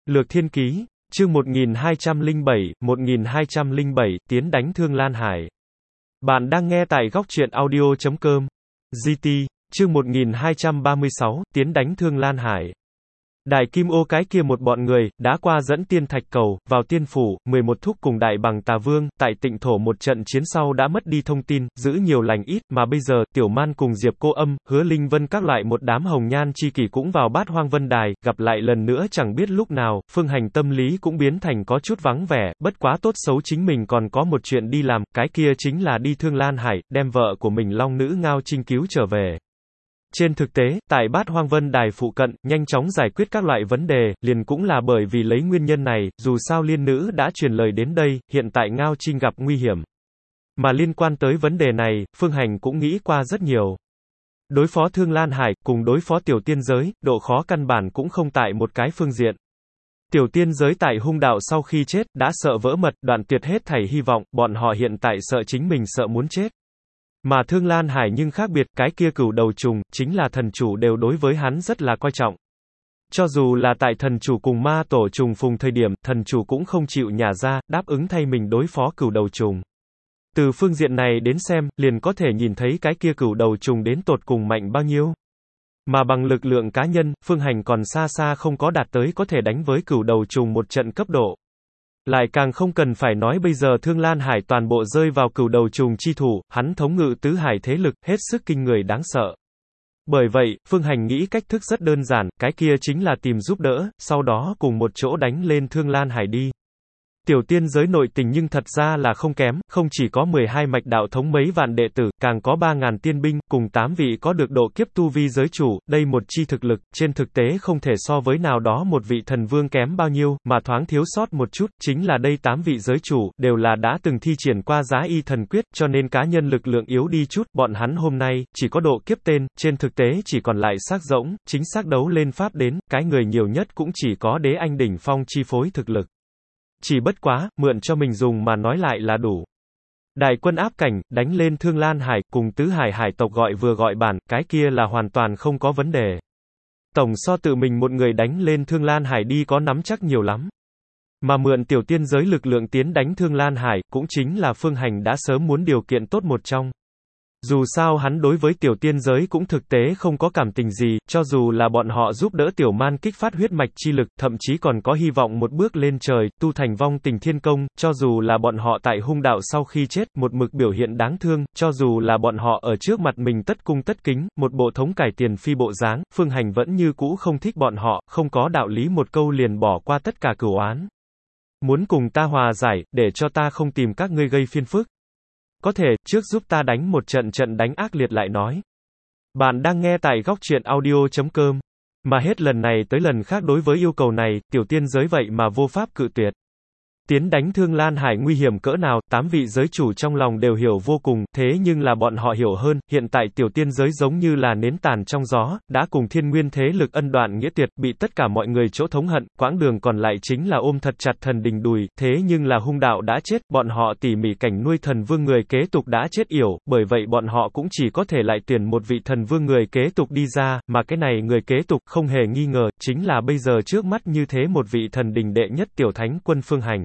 Lược Thiên Ký, chương 1207, tiến đánh Thương Lan Hải. Bạn đang nghe tại góc truyện audio.com. GT, chương 1236, tiến đánh Thương Lan Hải. Đại Kim Ô cái kia một bọn người, đã qua dẫn Tiên Thạch Cầu, vào Tiên Phủ, 11 thúc cùng Đại Bằng Tà Vương, tại Tịnh Thổ một trận chiến sau đã mất đi thông tin, giữ nhiều lành ít, mà bây giờ, Tiểu Man cùng Diệp Cô Âm, Hứa Linh Vân các loại một đám hồng nhan chi kỷ cũng vào Bát Hoang Vân Đài, gặp lại lần nữa chẳng biết lúc nào, Phương Hành tâm lý cũng biến thành có chút vắng vẻ, bất quá tốt xấu chính mình còn có một chuyện đi làm, cái kia chính là đi Thương Lan Hải, đem vợ của mình Long Nữ Ngao Trinh cứu trở về. Trên thực tế, tại Bát Hoang Vân Đài phụ cận, nhanh chóng giải quyết các loại vấn đề, liền cũng là bởi vì lấy nguyên nhân này, dù sao liên nữ đã truyền lời đến đây, hiện tại Ngao Trinh gặp nguy hiểm. Mà liên quan tới vấn đề này, Phương Hành cũng nghĩ qua rất nhiều. Đối phó Thương Lan Hải, cùng đối phó tiểu tiên giới, độ khó căn bản cũng không tại một cái phương diện. Tiểu tiên giới tại hung đạo sau khi chết, đã sợ vỡ mật, đoạn tuyệt hết thảy hy vọng, bọn họ hiện tại sợ chính mình sợ muốn chết. Mà Thương Lan Hải nhưng khác biệt, cái kia cửu đầu trùng, chính là thần chủ đều đối với hắn rất là coi trọng. Cho dù là tại thần chủ cùng ma tổ trùng phùng thời điểm, thần chủ cũng không chịu nhả ra, đáp ứng thay mình đối phó cửu đầu trùng. Từ phương diện này đến xem, liền có thể nhìn thấy cái kia cửu đầu trùng đến tột cùng mạnh bao nhiêu. Mà bằng lực lượng cá nhân, Phương Hành còn xa xa không có đạt tới có thể đánh với cửu đầu trùng một trận cấp độ. Lại càng không cần phải nói bây giờ Thương Lan Hải toàn bộ rơi vào cửu đầu trùng chi thủ, hắn thống ngự tứ hải thế lực, hết sức kinh người đáng sợ. Bởi vậy, Phương Hành nghĩ cách thức rất đơn giản, cái kia chính là tìm giúp đỡ, sau đó cùng một chỗ đánh lên Thương Lan Hải đi. Tiểu tiên giới nội tình nhưng thật ra là không kém, không chỉ có 12 mạch đạo thống mấy vạn đệ tử, càng có 3.000 tiên binh, cùng 8 vị có được độ kiếp tu vi giới chủ, đây một chi thực lực, trên thực tế không thể so với nào đó một vị thần vương kém bao nhiêu, mà thoáng thiếu sót một chút, chính là đây 8 vị giới chủ, đều là đã từng thi triển qua Giá Y thần quyết, cho nên cá nhân lực lượng yếu đi chút, bọn hắn hôm nay, chỉ có độ kiếp tên, trên thực tế chỉ còn lại xác rỗng, chính xác đấu lên pháp đến, cái người nhiều nhất cũng chỉ có đế anh đỉnh phong chi phối thực lực. Chỉ bất quá, mượn cho mình dùng mà nói lại là đủ. Đại quân áp cảnh, đánh lên Thương Lan Hải, cùng tứ hải hải tộc gọi vừa gọi bản, cái kia là hoàn toàn không có vấn đề. Tổng so tự mình một người đánh lên Thương Lan Hải đi có nắm chắc nhiều lắm. Mà mượn tiểu tiên giới lực lượng tiến đánh Thương Lan Hải, cũng chính là Phương Hành đã sớm muốn điều kiện tốt một trong. Dù sao hắn đối với tiểu tiên giới cũng thực tế không có cảm tình gì, cho dù là bọn họ giúp đỡ tiểu man kích phát huyết mạch chi lực, thậm chí còn có hy vọng một bước lên trời, tu thành vong tình thiên công, cho dù là bọn họ tại hung đạo sau khi chết, một mực biểu hiện đáng thương, cho dù là bọn họ ở trước mặt mình tất cung tất kính, một bộ thống cải tiền phi bộ dáng, Phương Hành vẫn như cũ không thích bọn họ, không có đạo lý một câu liền bỏ qua tất cả cửu oán. Muốn cùng ta hòa giải, để cho ta không tìm các ngươi gây phiền phức. Có thể, trước giúp ta đánh một trận đánh ác liệt lại nói. Bạn đang nghe tại góc truyện audio.com. Mà hết lần này tới lần khác đối với yêu cầu này, tiểu tiên giới vậy mà vô pháp cự tuyệt. Tiến đánh Thương Lan Hải nguy hiểm cỡ nào, 8 vị giới chủ trong lòng đều hiểu vô cùng, thế nhưng là bọn họ hiểu hơn, hiện tại tiểu tiên giới giống như là nến tàn trong gió, đã cùng thiên nguyên thế lực ân đoạn nghĩa tuyệt, bị tất cả mọi người chỗ thống hận, quãng đường còn lại chính là ôm thật chặt thần đình đùi, thế nhưng là hung đạo đã chết, bọn họ tỉ mỉ cảnh nuôi thần vương người kế tục đã chết yểu, bởi vậy bọn họ cũng chỉ có thể lại tuyển một vị thần vương người kế tục đi ra, mà cái này người kế tục, không hề nghi ngờ, chính là bây giờ trước mắt như thế một vị thần đình đệ nhất tiểu thánh quân Phương Hành.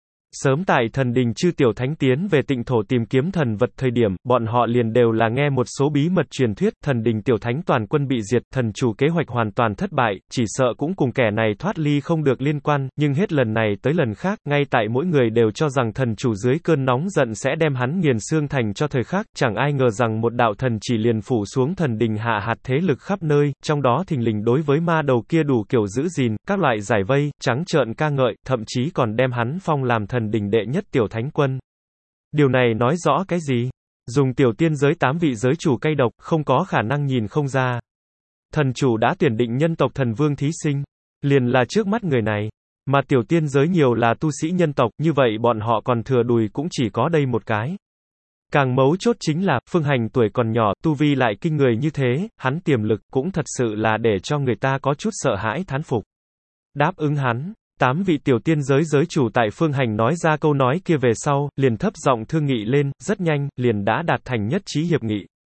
Sớm tại thần đình chư tiểu thánh tiến về Tịnh Thổ tìm kiếm thần vật thời điểm, bọn họ liền đều là nghe một số bí mật truyền thuyết, thần đình tiểu thánh toàn quân bị diệt, thần chủ kế hoạch hoàn toàn thất bại, chỉ sợ cũng cùng kẻ này thoát ly không được liên quan, nhưng hết lần này tới lần khác, ngay tại mỗi người đều cho rằng thần chủ dưới cơn nóng giận sẽ đem hắn nghiền xương thành cho thời khắc, chẳng ai ngờ rằng một đạo thần chỉ liền phủ xuống thần đình hạ hạt thế lực khắp nơi, trong đó thình lình đối với ma đầu kia đủ kiểu giữ gìn, các loại giải vây, trắng trợn ca ngợi, thậm chí còn đem hắn phong làm thần đình đệ nhất tiểu thánh quân. Điều này nói rõ cái gì? Dùng tiểu tiên giới 8 vị giới chủ cay độc, không có khả năng nhìn không ra. Thần chủ đã tuyển định nhân tộc thần vương thí sinh, liền là trước mắt người này. Mà tiểu tiên giới nhiều là tu sĩ nhân tộc, như vậy bọn họ còn thừa đùi cũng chỉ có đây một cái. Càng mấu chốt chính là, Phương Hành tuổi còn nhỏ, tu vi lại kinh người như thế, hắn tiềm lực cũng thật sự là để cho người ta có chút sợ hãi thán phục. Đáp ứng hắn. 8 vị tiểu tiên giới giới chủ tại Phương Hành nói ra câu nói kia về sau, liền thấp giọng thương nghị lên, rất nhanh, liền đã đạt thành nhất trí hiệp nghị.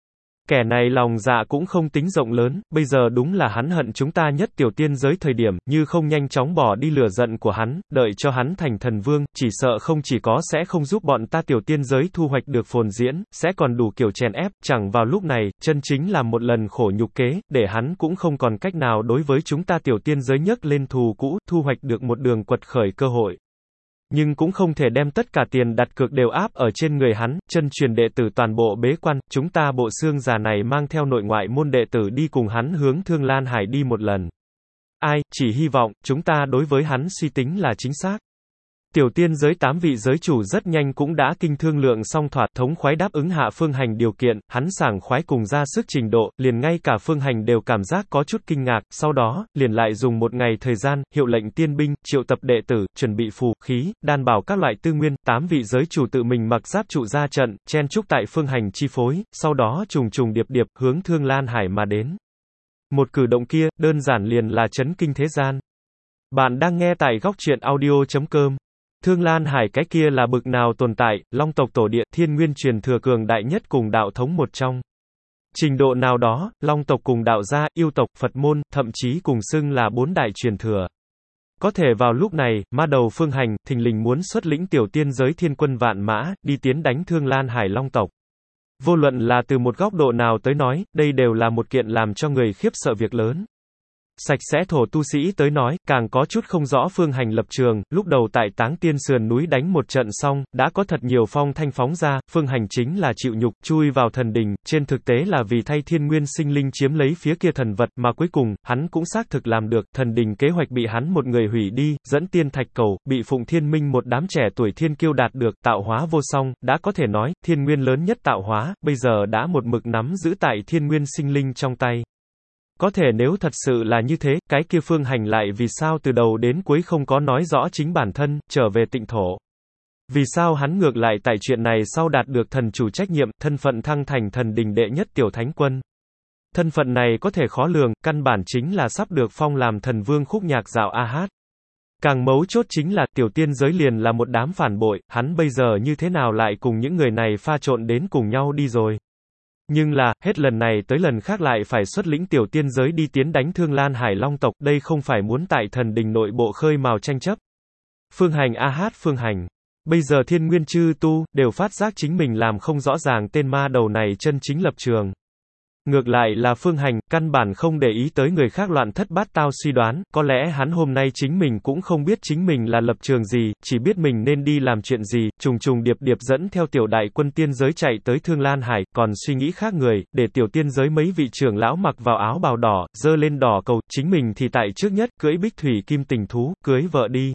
Kẻ này lòng dạ cũng không tính rộng lớn, bây giờ đúng là hắn hận chúng ta nhất tiểu tiên giới thời điểm, như không nhanh chóng bỏ đi lửa giận của hắn, đợi cho hắn thành thần vương, chỉ sợ không chỉ có sẽ không giúp bọn ta tiểu tiên giới thu hoạch được phồn diễn, sẽ còn đủ kiểu chèn ép, chẳng vào lúc này, chân chính làm một lần khổ nhục kế, để hắn cũng không còn cách nào đối với chúng ta tiểu tiên giới nhấc lên thù cũ, thu hoạch được một đường quật khởi cơ hội. Nhưng cũng không thể đem tất cả tiền đặt cược đều áp ở trên người hắn, chân truyền đệ tử toàn bộ bế quan, chúng ta bộ xương già này mang theo nội ngoại môn đệ tử đi cùng hắn hướng Thương Lan Hải đi một lần. Ai, chỉ hy vọng, chúng ta đối với hắn suy tính là chính xác. Tiểu tiên giới 8 vị giới chủ rất nhanh cũng đã kinh thương lượng xong thỏa thống khoái đáp ứng Hạ Phương Hành điều kiện, hắn sảng khoái cùng ra sức trình độ, liền ngay cả Phương Hành đều cảm giác có chút kinh ngạc, sau đó, liền lại dùng một ngày thời gian, hiệu lệnh tiên binh, triệu tập đệ tử, chuẩn bị phù, khí, đan bảo các loại tư nguyên, 8 vị giới chủ tự mình mặc giáp trụ ra trận, chen chúc tại Phương Hành chi phối, sau đó trùng trùng điệp điệp, hướng Thương Lan Hải mà đến. Một cử động kia, đơn giản liền là chấn kinh thế gian. Bạn đang nghe tại góc truyện audio.com. Thương Lan Hải cái kia là bực nào tồn tại, Long tộc tổ địa, thiên nguyên truyền thừa cường đại nhất cùng đạo thống một trong. Trình độ nào đó, Long tộc cùng đạo gia, yêu tộc, Phật môn, thậm chí cùng xưng là 4 đại truyền thừa. Có thể vào lúc này, ma đầu Phương Hành, thình lình muốn xuất lĩnh tiểu tiên giới thiên quân vạn mã, đi tiến đánh Thương Lan Hải Long tộc. Vô luận là từ một góc độ nào tới nói, đây đều là một kiện làm cho người khiếp sợ việc lớn. Sạch sẽ thổ tu sĩ tới nói, càng có chút không rõ Phương Hành lập trường, lúc đầu tại Táng Tiên sườn núi đánh một trận xong, đã có thật nhiều phong thanh phóng ra, Phương Hành chính là chịu nhục, chui vào thần đình, trên thực tế là vì thay thiên nguyên sinh linh chiếm lấy phía kia thần vật, mà cuối cùng, hắn cũng xác thực làm được, thần đình kế hoạch bị hắn một người hủy đi, dẫn tiên thạch cầu, bị Phụng Thiên Minh một đám trẻ tuổi thiên kiêu đạt được, tạo hóa vô song, đã có thể nói, thiên nguyên lớn nhất tạo hóa, bây giờ đã một mực nắm giữ tại thiên nguyên sinh linh trong tay. Có thể nếu thật sự là như thế, cái kia Phương Hành lại vì sao từ đầu đến cuối không có nói rõ chính bản thân, trở về tịnh thổ. Vì sao hắn ngược lại tại chuyện này sau đạt được thần chủ trách nhiệm, thân phận thăng thành thần đình đệ nhất tiểu thánh quân. Thân phận này có thể khó lường, căn bản chính là sắp được phong làm thần vương khúc nhạc dạo a hát. Càng mấu chốt chính là, tiểu tiên giới liền là một đám phản bội, hắn bây giờ như thế nào lại cùng những người này pha trộn đến cùng nhau đi rồi. Nhưng là, hết lần này tới lần khác lại phải xuất lĩnh tiểu tiên giới đi tiến đánh Thương Lan Hải Long tộc, đây không phải muốn tại thần đình nội bộ khơi mào tranh chấp. Phương Hành a hát Phương Hành. Bây giờ thiên nguyên chư tu, đều phát giác chính mình làm không rõ ràng tên ma đầu này chân chính lập trường. Ngược lại là Phương Hành, căn bản không để ý tới người khác loạn thất bát tao suy đoán, có lẽ hắn hôm nay chính mình cũng không biết chính mình là lập trường gì, chỉ biết mình nên đi làm chuyện gì, trùng trùng điệp điệp dẫn theo tiểu đại quân tiên giới chạy tới Thương Lan Hải, còn suy nghĩ khác người, để tiểu tiên giới mấy vị trưởng lão mặc vào áo bào đỏ, dơ lên đỏ cầu, chính mình thì tại trước nhất, cưỡi bích thủy kim tình thú, cưới vợ đi.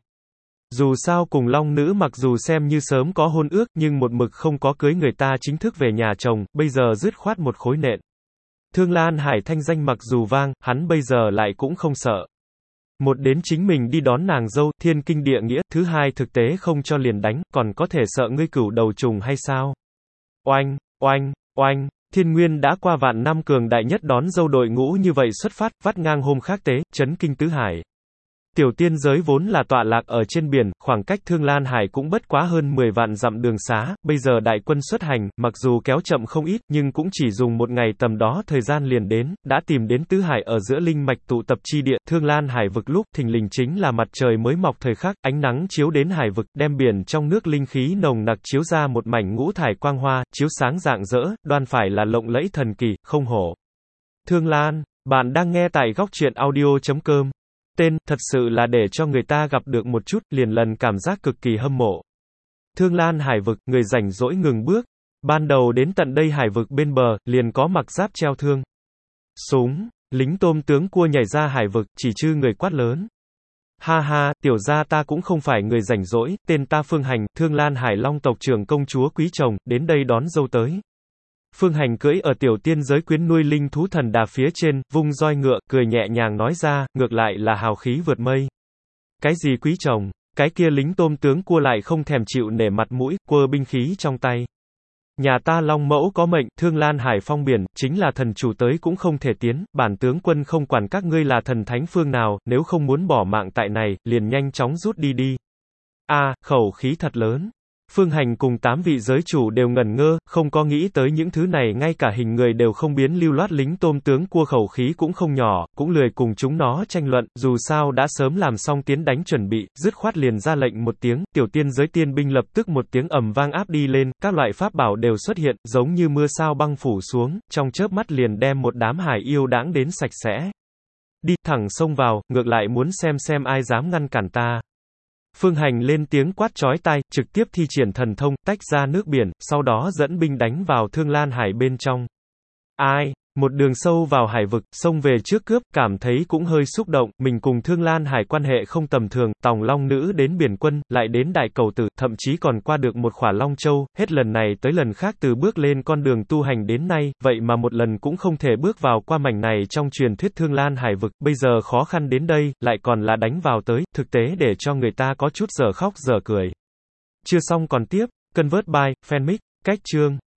Dù sao cùng Long nữ mặc dù xem như sớm có hôn ước, nhưng một mực không có cưới người ta chính thức về nhà chồng, bây giờ dứt khoát một khối nện. Thương Lan Hải thanh danh mặc dù vang, hắn bây giờ lại cũng không sợ. Một đến chính mình đi đón nàng dâu, thiên kinh địa nghĩa, thứ hai thực tế không cho liền đánh, còn có thể sợ ngươi cửu đầu trùng hay sao? Oanh, oanh, oanh, thiên nguyên đã qua vạn năm cường đại nhất đón dâu đội ngũ như vậy xuất phát, vắt ngang hôm khác tế, chấn kinh tứ hải. Tiểu tiên giới vốn là tọa lạc ở trên biển, khoảng cách Thương Lan Hải cũng bất quá hơn 10 vạn dặm đường xá, bây giờ đại quân xuất hành, mặc dù kéo chậm không ít, nhưng cũng chỉ dùng một ngày tầm đó thời gian liền đến, đã tìm đến tứ hải ở giữa linh mạch tụ tập chi địa, Thương Lan Hải vực lúc, thình lình chính là mặt trời mới mọc thời khắc, ánh nắng chiếu đến hải vực, đem biển trong nước linh khí nồng nặc chiếu ra một mảnh ngũ thải quang hoa, chiếu sáng rạng rỡ, đoan phải là lộng lẫy thần kỳ, không hổ. Thương Lan, bạn đang nghe tại góc truyện audio.com. Tên, thật sự là để cho người ta gặp được một chút, liền lần cảm giác cực kỳ hâm mộ. Thương Lan Hải vực, người rảnh rỗi ngừng bước. Ban đầu đến tận đây hải vực bên bờ, liền có mặc giáp treo thương. Súng, lính tôm tướng cua nhảy ra hải vực, chỉ chư người quát lớn. Ha ha, tiểu gia ta cũng không phải người rảnh rỗi, tên ta Phương Hành, Thương Lan Hải Long tộc trưởng công chúa quý chồng, đến đây đón dâu tới. Phương Hành cưỡi ở tiểu tiên giới quyến nuôi linh thú thần đà phía trên, vung roi ngựa, cười nhẹ nhàng nói ra, ngược lại là hào khí vượt mây. Cái gì quý chồng? Cái kia lính tôm tướng cua lại không thèm chịu nể mặt mũi, quơ binh khí trong tay. Nhà ta Long mẫu có mệnh, Thương Lan Hải phong biển, chính là thần chủ tới cũng không thể tiến, bản tướng quân không quản các ngươi là thần thánh phương nào, nếu không muốn bỏ mạng tại này, liền nhanh chóng rút đi đi. A, khẩu khí thật lớn. Phương Hành cùng 8 vị giới chủ đều ngẩn ngơ, không có nghĩ tới những thứ này ngay cả hình người đều không biến lưu loát lính tôm tướng cua khẩu khí cũng không nhỏ, cũng lười cùng chúng nó tranh luận, dù sao đã sớm làm xong tiến đánh chuẩn bị, dứt khoát liền ra lệnh một tiếng, tiểu tiên giới tiên binh lập tức một tiếng ầm vang áp đi lên, các loại pháp bảo đều xuất hiện, giống như mưa sao băng phủ xuống, trong chớp mắt liền đem một đám hải yêu đãng đến sạch sẽ. Đi, thẳng xông vào, ngược lại muốn xem ai dám ngăn cản ta. Phương Hành lên tiếng quát chói tai, trực tiếp thi triển thần thông, tách ra nước biển, sau đó dẫn binh đánh vào Thương Lan Hải bên trong. Ai? Một đường sâu vào hải vực, xông về trước cướp, cảm thấy cũng hơi xúc động, mình cùng Thương Lan Hải quan hệ không tầm thường, Tòng Long Nữ đến Biển Quân, lại đến Đại Cầu Tử, thậm chí còn qua được một khỏa Long Châu, hết lần này tới lần khác từ bước lên con đường tu hành đến nay, vậy mà một lần cũng không thể bước vào qua mảnh này trong truyền thuyết Thương Lan Hải vực, bây giờ khó khăn đến đây, lại còn là đánh vào tới, thực tế để cho người ta có chút giờ khóc giờ cười. Chưa xong còn tiếp, Convert by, Fanmic, cách chương.